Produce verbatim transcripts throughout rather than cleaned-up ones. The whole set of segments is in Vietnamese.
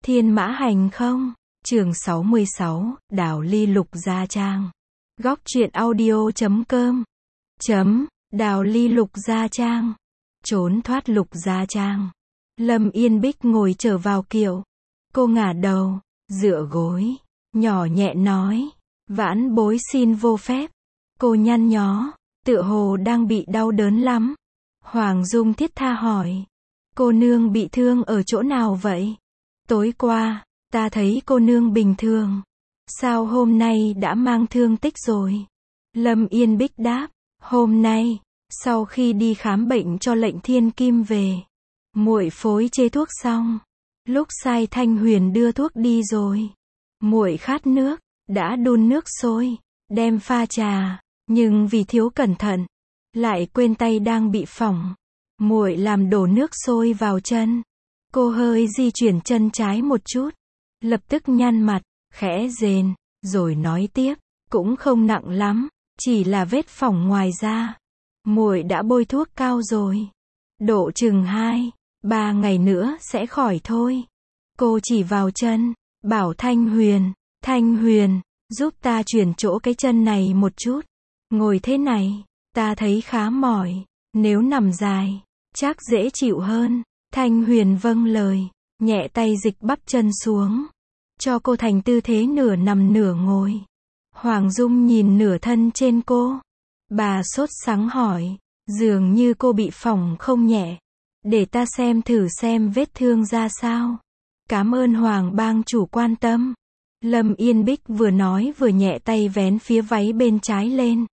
Thiên Mã Hành không? Chương sáu mươi sáu, Đào Ly Lục Gia Trang. Góc truyện audio chấm com. Chấm, Đào Ly Lục Gia Trang. Trốn thoát Lục Gia Trang. Lâm Yên Bích ngồi trở vào kiệu. Cô ngả đầu, dựa gối, nhỏ nhẹ nói, vãn bối xin vô phép. Cô nhăn nhó, tựa hồ đang bị đau đớn lắm. Hoàng Dung thiết tha hỏi, cô nương bị thương ở chỗ nào vậy? Tối qua, ta thấy cô nương bình thường. Sao hôm nay đã mang thương tích rồi? Lâm Yên Bích đáp, hôm nay, sau khi đi khám bệnh cho Lệnh Thiên Kim về, muội phối chế thuốc xong, lúc sai Thanh Huyền đưa thuốc đi rồi. Muội khát nước, đã đun nước sôi, đem pha trà, nhưng vì thiếu cẩn thận, lại quên tay đang bị phỏng. Muội làm đổ nước sôi vào chân. Cô hơi di chuyển chân trái một chút, lập tức nhăn mặt, khẽ rên, rồi nói tiếp, cũng không nặng lắm, chỉ là vết phỏng ngoài da. Muội đã bôi thuốc cao rồi, độ chừng hai, ba ngày nữa sẽ khỏi thôi. Cô chỉ vào chân, bảo Thanh Huyền, Thanh Huyền, giúp ta chuyển chỗ cái chân này một chút. Ngồi thế này, ta thấy khá mỏi, nếu nằm dài, chắc dễ chịu hơn. Thanh Huyền vâng lời, nhẹ tay dịch bắp chân xuống, cho cô thành tư thế nửa nằm nửa ngồi. Hoàng Dung nhìn nửa thân trên cô. Bà sốt sắng hỏi, dường như cô bị phỏng không nhẹ. Để ta xem thử xem vết thương ra sao. Cảm ơn Hoàng bang chủ quan tâm. Lâm Yên Bích vừa nói vừa nhẹ tay vén phía váy bên trái lên,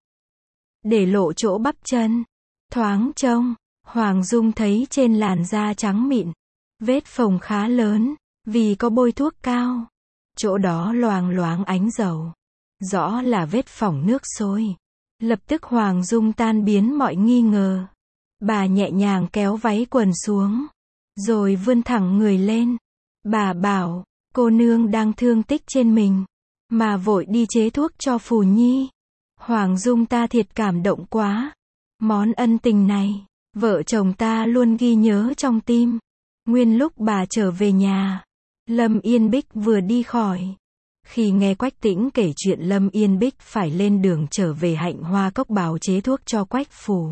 để lộ chỗ bắp chân. Thoáng trông, Hoàng Dung thấy trên làn da trắng mịn, vết phồng khá lớn, vì có bôi thuốc cao. Chỗ đó loang loáng ánh dầu, rõ là vết phỏng nước sôi. Lập tức Hoàng Dung tan biến mọi nghi ngờ. Bà nhẹ nhàng kéo váy quần xuống, rồi vươn thẳng người lên. Bà bảo, cô nương đang thương tích trên mình, mà vội đi chế thuốc cho Phù Nhi. Hoàng Dung ta thiệt cảm động quá. Món ân tình này, vợ chồng ta luôn ghi nhớ trong tim. Nguyên lúc bà trở về nhà, Lâm Yên Bích vừa đi khỏi. Khi nghe Quách Tĩnh kể chuyện Lâm Yên Bích phải lên đường trở về Hạnh Hoa Cốc bào chế thuốc cho Quách Phù.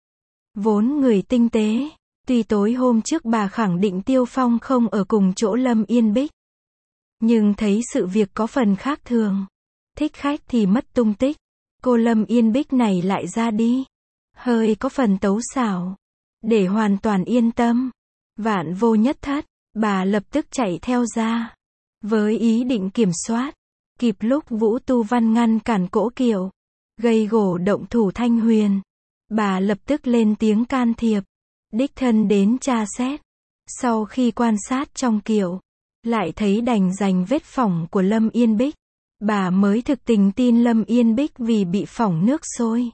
Vốn người tinh tế, tuy tối hôm trước bà khẳng định Tiêu Phong không ở cùng chỗ Lâm Yên Bích, nhưng thấy sự việc có phần khác thường. Thích khách thì mất tung tích, cô Lâm Yên Bích này lại ra đi, hơi có phần tấu xảo. Để hoàn toàn yên tâm, vạn vô nhất thất, bà lập tức chạy theo ra, với ý định kiểm soát. Kịp lúc Vũ Tu Văn ngăn cản cỗ kiệu, gây gổ động thủ Thanh Huyền, bà lập tức lên tiếng can thiệp, đích thân đến tra xét. Sau khi quan sát trong kiệu, lại thấy đành dành vết phỏng của Lâm Yên Bích, bà mới thực tình tin Lâm Yên Bích vì bị phỏng nước sôi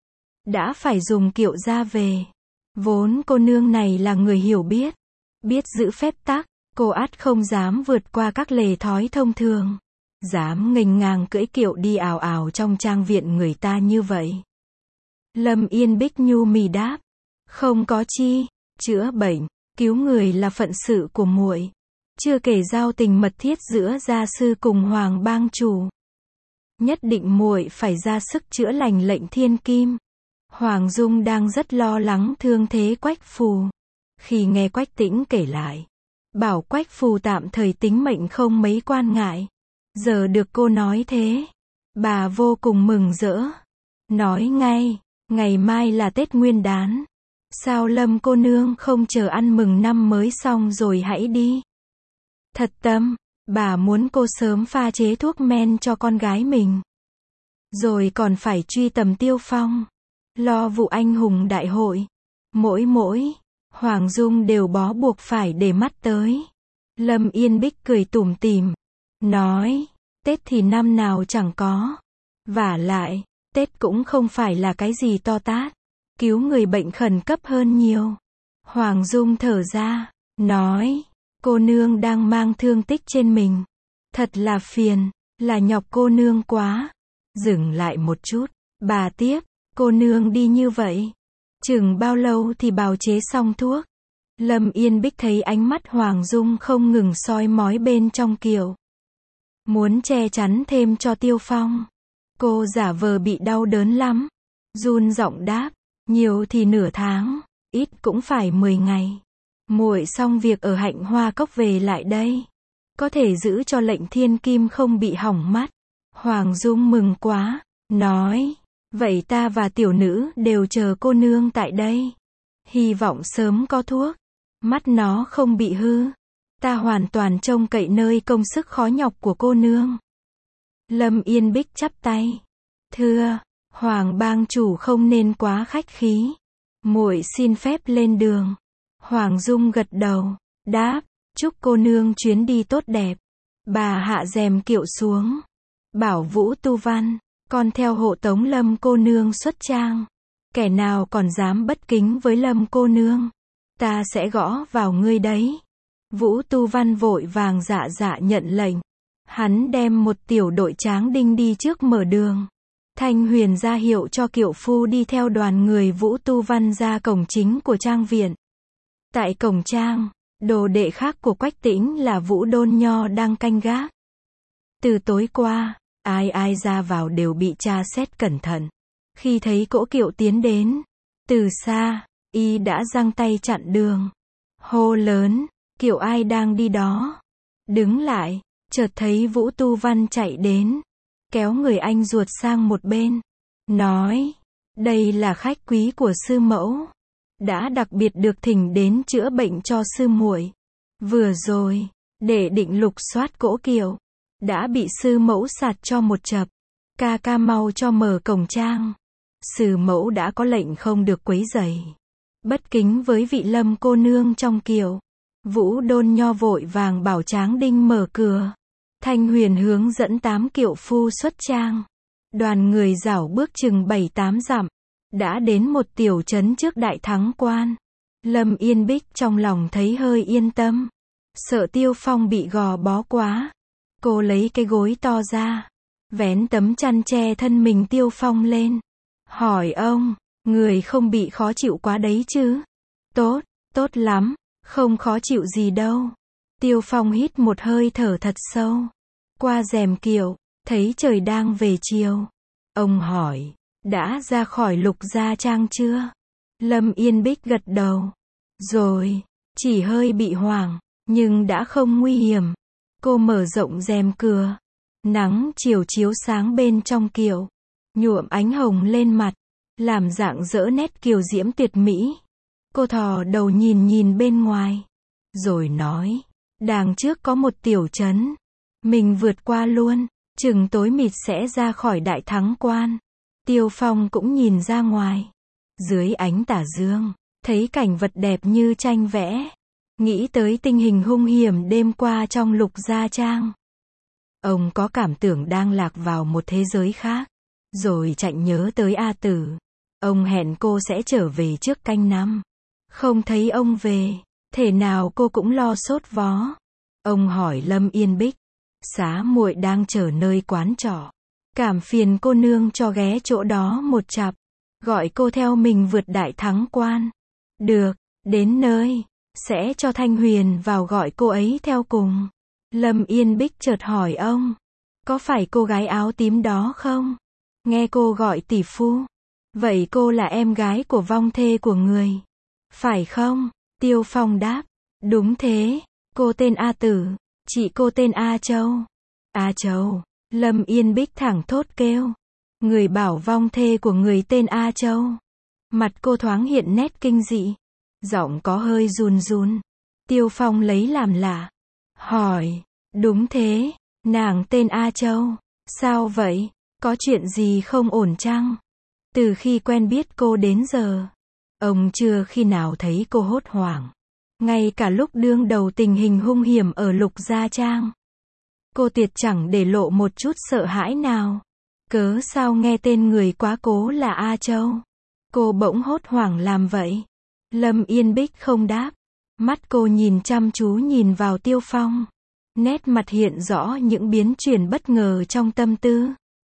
đã phải dùng kiệu ra về. Vốn cô nương này là người hiểu biết, biết giữ phép tắc, cô ắt không dám vượt qua các lề thói thông thường, dám nghênh ngang cưỡi kiệu đi ào ào trong trang viện người ta như vậy. Lâm Yên Bích nhu mì đáp, không có chi, chữa bệnh, cứu người là phận sự của muội, chưa kể giao tình mật thiết giữa gia sư cùng Hoàng bang chủ. Nhất định muội phải ra sức chữa lành Lệnh Thiên Kim. Hoàng Dung đang rất lo lắng thương thế Quách Phù. Khi nghe Quách Tĩnh kể lại, bảo Quách Phù tạm thời tính mệnh không mấy quan ngại. Giờ được cô nói thế, bà vô cùng mừng rỡ. Nói ngay, ngày mai là Tết Nguyên Đán. Sao Lâm cô nương không chờ ăn mừng năm mới xong rồi hãy đi? Thật tâm, bà muốn cô sớm pha chế thuốc men cho con gái mình. Rồi còn phải truy tầm Tiêu Phong, lo vụ anh hùng đại hội. Mỗi mỗi, Hoàng Dung đều bó buộc phải để mắt tới. Lâm Yên Bích cười tủm tỉm, nói, Tết thì năm nào chẳng có. Vả lại, Tết cũng không phải là cái gì to tát, cứu người bệnh khẩn cấp hơn nhiều. Hoàng Dung thở ra, nói, cô nương đang mang thương tích trên mình, thật là phiền, là nhọc cô nương quá. Dừng lại một chút, bà tiếp, cô nương đi như vậy, chừng bao lâu thì bào chế xong thuốc? Lâm Yên Bích thấy ánh mắt Hoàng Dung không ngừng soi mói bên trong kiệu. Muốn che chắn thêm cho Tiêu Phong. Cô giả vờ bị đau đớn lắm. Run giọng đáp, nhiều thì nửa tháng, ít cũng phải mười ngày. Muội xong việc ở Hạnh Hoa Cốc về lại đây. Có thể giữ cho lệnh thiên kim không bị hỏng mắt. Hoàng Dung mừng quá, nói, vậy ta và tiểu nữ đều chờ cô nương tại đây. Hy vọng sớm có thuốc. Mắt nó không bị hư. Ta hoàn toàn trông cậy nơi công sức khó nhọc của cô nương. Lâm Yên Bích chắp tay. Thưa, Hoàng bang chủ không nên quá khách khí. Muội xin phép lên đường. Hoàng Dung gật đầu, đáp, chúc cô nương chuyến đi tốt đẹp. Bà hạ rèm kiệu xuống. Bảo Vũ Tu Văn, con theo hộ tống Lâm cô nương xuất trang. Kẻ nào còn dám bất kính với Lâm cô nương, ta sẽ gõ vào ngươi đấy. Vũ Tu Văn vội vàng dạ dạ nhận lệnh. Hắn đem một tiểu đội tráng đinh đi trước mở đường. Thanh Huyền ra hiệu cho kiệu phu đi theo đoàn người Vũ Tu Văn ra cổng chính của trang viện. Tại cổng trang, đồ đệ khác của Quách Tĩnh là Vũ Đôn Nho đang canh gác. Từ tối qua, ai ai ra vào đều bị tra xét cẩn thận. Khi thấy cỗ kiệu tiến đến, từ xa, y đã giang tay chặn đường. Hô lớn, kiệu ai đang đi đó? Đứng lại, chợt thấy Vũ Tu Văn chạy đến, kéo người anh ruột sang một bên, nói, đây là khách quý của sư mẫu, đã đặc biệt được thỉnh đến chữa bệnh cho sư muội. Vừa rồi, để định lục soát cỗ kiệu, đã bị sư mẫu sạt cho một chập. Ca ca mau cho mở cổng trang. Sư mẫu đã có lệnh không được quấy rầy, bất kính với vị Lâm cô nương trong kiệu. Vũ Đôn Nho vội vàng bảo tráng đinh mở cửa. Thanh Huyền hướng dẫn tám kiệu phu xuất trang. Đoàn người rảo bước chừng bảy tám dặm, đã đến một tiểu trấn trước Đại Thắng Quan. Lâm Yên Bích trong lòng thấy hơi yên tâm, sợ Tiêu Phong bị gò bó quá. Cô lấy cái gối to ra, vén tấm chăn che thân mình Tiêu Phong lên. Hỏi ông, người không bị khó chịu quá đấy chứ? Tốt, tốt lắm, không khó chịu gì đâu. Tiêu Phong hít một hơi thở thật sâu. Qua rèm kiệu, thấy trời đang về chiều. Ông hỏi, đã ra khỏi Lục Gia Trang chưa? Lâm Yên Bích gật đầu. Rồi, chỉ hơi bị hoảng, nhưng đã không nguy hiểm. Cô mở rộng rèm cửa. Nắng chiều chiếu sáng bên trong kiệu, nhuộm ánh hồng lên mặt, làm dạng dỡ nét kiều diễm tuyệt mỹ. Cô thò đầu nhìn nhìn bên ngoài, rồi nói, đằng trước có một tiểu trấn, mình vượt qua luôn, chừng tối mịt sẽ ra khỏi Đại Thắng Quan. Tiêu Phong cũng nhìn ra ngoài, dưới ánh tà dương, thấy cảnh vật đẹp như tranh vẽ, nghĩ tới tình hình hung hiểm đêm qua trong Lục Gia Trang. Ông có cảm tưởng đang lạc vào một thế giới khác, rồi chạnh nhớ tới A Tử. Ông hẹn cô sẽ trở về trước canh năm. Không thấy ông về, thể nào cô cũng lo sốt vó. Ông hỏi Lâm Yên Bích, xá muội đang chờ nơi quán trọ, cảm phiền cô nương cho ghé chỗ đó một chặp, gọi cô theo mình vượt Đại Thắng Quan. Được, đến nơi, sẽ cho Thanh Huyền vào gọi cô ấy theo cùng. Lâm Yên Bích chợt hỏi ông, có phải cô gái áo tím đó không? Nghe cô gọi tỷ phu. Vậy cô là em gái của vong thê của người, phải không? Tiêu Phong đáp, đúng thế, cô tên A Tử, chị cô tên A Châu. A Châu, Lâm Yên Bích thẳng thốt kêu. Người bảo vong thê của người tên A Châu. Mặt cô thoáng hiện nét kinh dị, giọng có hơi run run. Tiêu Phong lấy làm lạ, hỏi, đúng thế, nàng tên A Châu, sao vậy, có chuyện gì không ổn chăng? Từ khi quen biết cô đến giờ, ông chưa khi nào thấy cô hốt hoảng. Ngay cả lúc đương đầu tình hình hung hiểm ở Lục Gia Trang, cô tuyệt chẳng để lộ một chút sợ hãi nào. Cớ sao nghe tên người quá cố là A Châu, cô bỗng hốt hoảng làm vậy? Lâm Yên Bích không đáp. Mắt cô nhìn chăm chú nhìn vào Tiêu Phong. Nét mặt hiện rõ những biến chuyển bất ngờ trong tâm tư.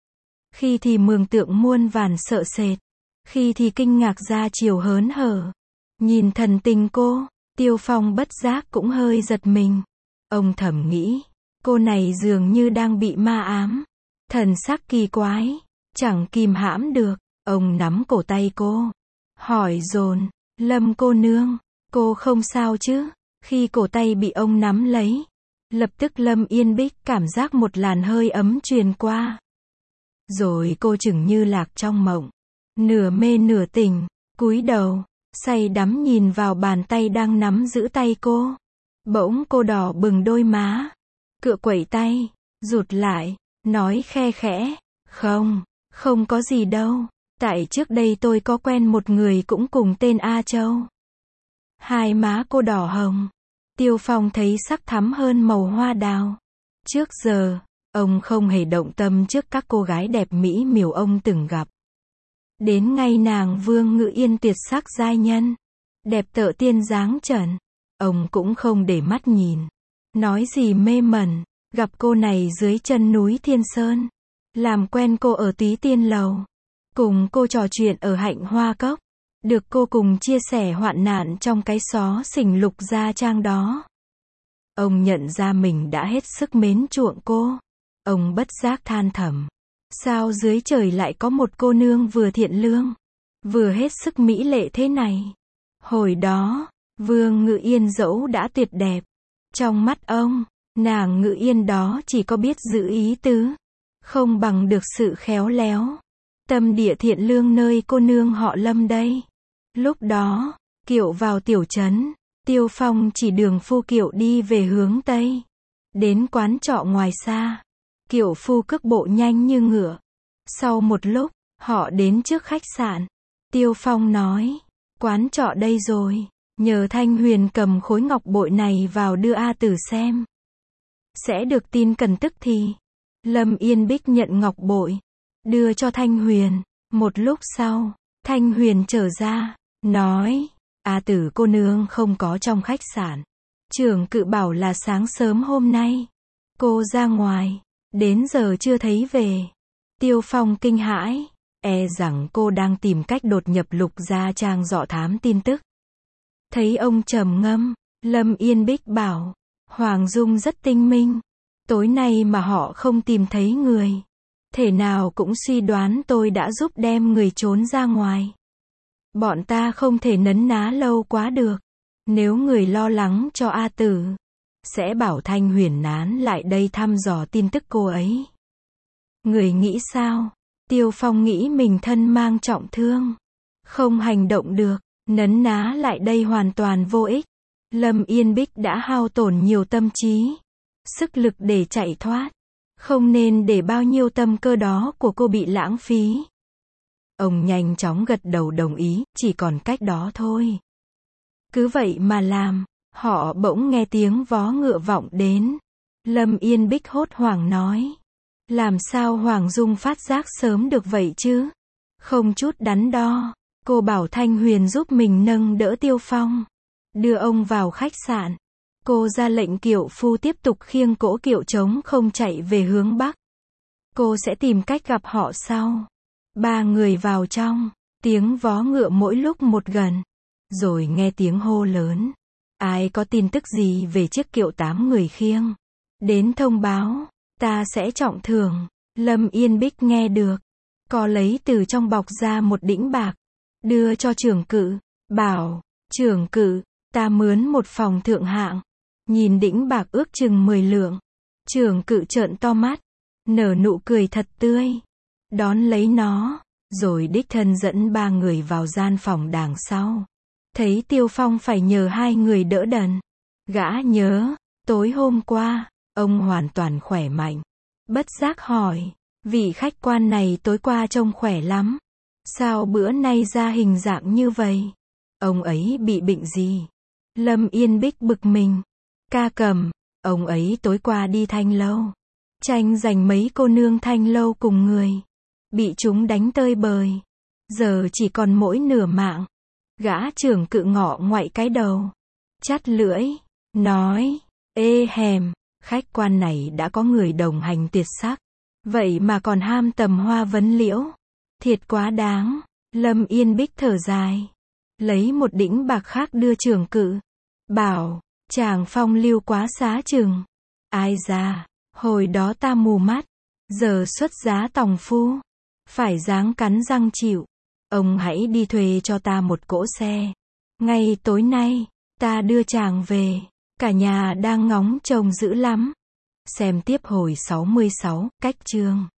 Khi thì mường tượng muôn vàn sợ sệt, khi thì kinh ngạc ra chiều hớn hở. Nhìn thần tình cô, Tiêu Phong bất giác cũng hơi giật mình. Ông thầm nghĩ, cô này dường như đang bị ma ám. Thần sắc kỳ quái, chẳng kìm hãm được. Ông nắm cổ tay cô, hỏi dồn, Lâm cô nương, cô không sao chứ? Khi cổ tay bị ông nắm lấy, lập tức Lâm Yên Bích cảm giác một làn hơi ấm truyền qua. Rồi cô chừng như lạc trong mộng, nửa mê nửa tỉnh, cúi đầu, say đắm nhìn vào bàn tay đang nắm giữ tay cô. Bỗng cô đỏ bừng đôi má, cựa quẩy tay, rụt lại, nói khe khẽ, không, không có gì đâu. Tại trước đây tôi có quen một người cũng cùng tên A Châu. Hai má cô đỏ hồng. Tiêu Phong thấy sắc thắm hơn màu hoa đào. Trước giờ, ông không hề động tâm trước các cô gái đẹp mỹ miều ông từng gặp. Đến ngay nàng Vương Ngự Yên tuyệt sắc giai nhân, đẹp tợ tiên dáng trần, ông cũng không để mắt nhìn. Nói gì mê mẩn, gặp cô này dưới chân núi Thiên Sơn. Làm quen cô ở Túy Tiên Lầu. Cùng cô trò chuyện ở Hạnh Hoa Cốc. Được cô cùng chia sẻ hoạn nạn trong cái xó xỉnh Lục Gia Trang đó. Ông nhận ra mình đã hết sức mến chuộng cô. Ông bất giác than thầm. Sao dưới trời lại có một cô nương vừa thiện lương, vừa hết sức mỹ lệ thế này. Hồi đó, Vương Ngự Yên dẫu đã tuyệt đẹp. Trong mắt ông, nàng Ngự Yên đó chỉ có biết giữ ý tứ. Không bằng được sự khéo léo. Tâm địa thiện lương nơi cô nương họ Lâm đây. Lúc đó, kiệu vào tiểu trấn, Tiêu Phong chỉ đường phu kiệu đi về hướng Tây. Đến quán trọ ngoài xa, kiệu phu cước bộ nhanh như ngựa. Sau một lúc, họ đến trước khách sạn. Tiêu Phong nói, quán trọ đây rồi, nhờ Thanh Huyền cầm khối ngọc bội này vào đưa A Tử xem. Sẽ được tin cần tức thì. Lâm Yên Bích nhận ngọc bội, đưa cho Thanh Huyền. Một lúc sau, Thanh Huyền trở ra, nói, A Tử cô nương không có trong khách sạn. Trưởng cự bảo là sáng sớm hôm nay cô ra ngoài, đến giờ chưa thấy về. Tiêu Phong kinh hãi, e rằng cô đang tìm cách đột nhập Lục Gia Trang dò thám tin tức. Thấy ông trầm ngâm, Lâm Yên Bích bảo, Hoàng Dung rất tinh minh. Tối nay mà họ không tìm thấy người, thể nào cũng suy đoán tôi đã giúp đem người trốn ra ngoài. Bọn ta không thể nấn ná lâu quá được. Nếu người lo lắng cho A Tử, sẽ bảo Thanh Huyền nán lại đây thăm dò tin tức cô ấy. Người nghĩ sao? Tiêu Phong nghĩ mình thân mang trọng thương, không hành động được, nấn ná lại đây hoàn toàn vô ích. Lâm Yên Bích đã hao tổn nhiều tâm trí, sức lực để chạy thoát. Không nên để bao nhiêu tâm cơ đó của cô bị lãng phí. Ông nhanh chóng gật đầu đồng ý, chỉ còn cách đó thôi. Cứ vậy mà làm, họ bỗng nghe tiếng vó ngựa vọng đến. Lâm Yên Bích hốt hoảng nói, làm sao Hoàng Dung phát giác sớm được vậy chứ? Không chút đắn đo, cô bảo Thanh Huyền giúp mình nâng đỡ Tiêu Phong, đưa ông vào khách sạn. Cô ra lệnh kiệu phu tiếp tục khiêng cỗ kiệu trống không chạy về hướng Bắc. Cô sẽ tìm cách gặp họ sau. Ba người vào trong, tiếng vó ngựa mỗi lúc một gần. Rồi nghe tiếng hô lớn. Ai có tin tức gì về chiếc kiệu tám người khiêng? Đến thông báo, ta sẽ trọng thưởng. Lâm Yên Bích nghe được. Có lấy từ trong bọc ra một đĩnh bạc. Đưa cho trưởng cự. Bảo, trưởng cự, ta mướn một phòng thượng hạng. Nhìn đĩnh bạc ước chừng mười lượng. Trưởng cự trợn to mắt, nở nụ cười thật tươi. Đón lấy nó, rồi đích thân dẫn ba người vào gian phòng đằng sau. Thấy Tiêu Phong phải nhờ hai người đỡ đần. Gã nhớ, tối hôm qua, ông hoàn toàn khỏe mạnh. Bất giác hỏi, vị khách quan này tối qua trông khỏe lắm. Sao bữa nay ra hình dạng như vậy? Ông ấy bị bệnh gì? Lâm Yên Bích bực mình. Ca Cầm, ông ấy tối qua đi Thanh Lâu, tranh giành mấy cô nương Thanh Lâu cùng người, bị chúng đánh tơi bời, giờ chỉ còn mỗi nửa mạng. Gã trưởng cự ngọ ngoại cái đầu, chắt lưỡi, nói, ê hèm, khách quan này đã có người đồng hành tuyệt sắc, vậy mà còn ham tầm hoa vấn liễu, thiệt quá đáng. Lâm Yên Bích thở dài, lấy một đĩnh bạc khác đưa trưởng cự. bảo, chàng phong lưu quá xá chừng. Ai da, hồi đó ta mù mắt, giờ xuất giá tòng phu, phải ráng cắn răng chịu. Ông hãy đi thuê cho ta một cỗ xe. Ngay tối nay, ta đưa chàng về, cả nhà đang ngóng trông dữ lắm. Xem tiếp hồi sáu mươi sáu, cách chương.